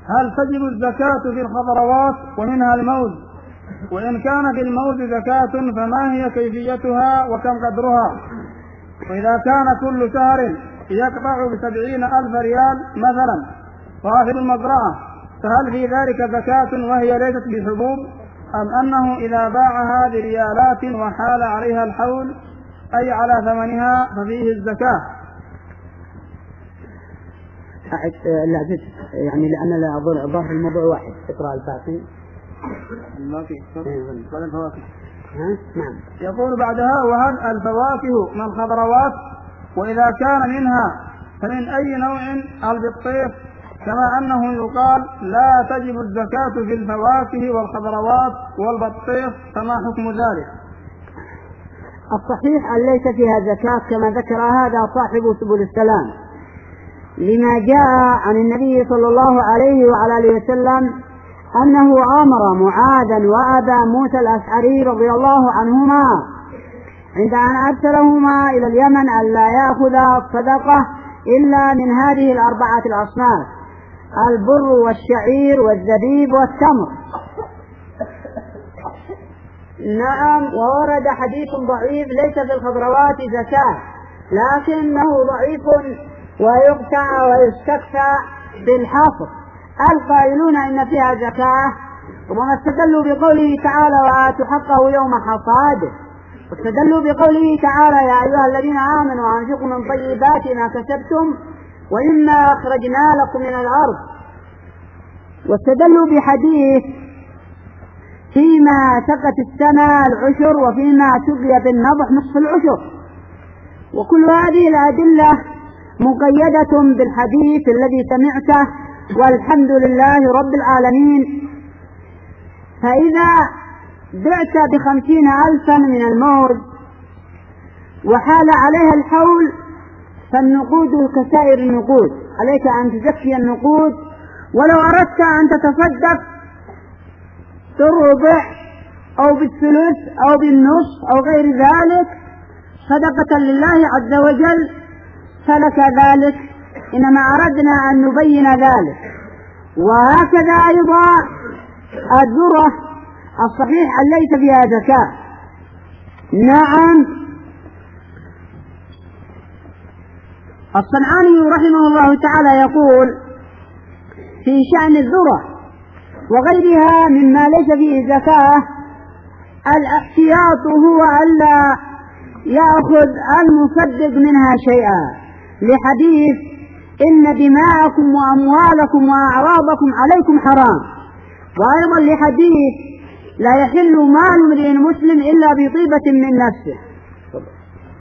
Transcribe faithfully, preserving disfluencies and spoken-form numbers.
هل تجب الزكاة في الخضروات ومنها الموز؟ وإن كان في الموز زكاة فما هي كيفيتها وكم قدرها؟ وإذا كان كل شهر يقطع بسبعين ألف ريال مثلا صاحب المزرعة فهل في ذلك زكاة وهي ليست بحبوب، أم أنه إذا باعها بريالات وحال عليها الحول أي على ثمنها ففيه الزكاة؟ يعني لأن ظهر الموضوع واحد اقرأ الباقي. نعم. يقول بعدها وهل الفواكه من الخضروات؟ وإذا كان منها فمن أي نوع البطيخ، كما أنه يقال لا تجب الزكاة في الفواكه والخضروات والبطيخ، فما حكم ذلك؟ الصحيح أن ليس فيها زكاة كما ذكر هذا صاحب سبل السلام، لما جاء عن النبي صلى الله عليه وعلى آله وسلم أنه أمر معاذا وأبا موسى الأشعري رضي الله عنهما عند أن أرسلهما إلى اليمن أن لا يأخذ الصدقة إلا من هذه الأربعة الأصناف: البر والشعير والزبيب والتمر. نعم، وورد حديث ضعيف ليس في الخضروات زكاة، لكنه ضعيف ويقطع ويستكفى بالحاصل. القائلون إن فيها زكاة وما استدلوا بقوله تعالى وآتوا حقه يوم حصاده، واستدلوا بقوله تعالى يا أيها الذين آمنوا أنفقوا من طيبات ما كسبتم وإما أخرجنا لكم من الأرض، واستدلوا بحديث فيما سقت السنة العشر وفيما سقي بالنضح نصف العشر. وكل هذه الأدلة مقيدة بالحديث الذي سمعته والحمد لله رب العالمين. فإذا بعت بخمسين ألفا من الموز وحال عليها الحول فالنقود كسائر النقود، عليك أن تزكي النقود، ولو أردت أن تتصدق بالربع أو بالثلث أو بالنصف أو غير ذلك صدقة لله عز وجل فلك ذلك، إنما أردنا أن نبين ذلك. وهكذا أيضا الذرة الصحيح أن ليس فيها زكاة. نعم، الصنعاني رحمه الله تعالى يقول في شأن الذرة وغيرها مما ليس فيه زكاة: الاحتياط هو ألا يأخذ المصدق منها شيئا، لحديث إن دماءكم وأموالكم وأعراضكم عليكم حرام، وأيضا لحديث لا يحل مال امرئ مسلم إلا بطيبة من نفسه.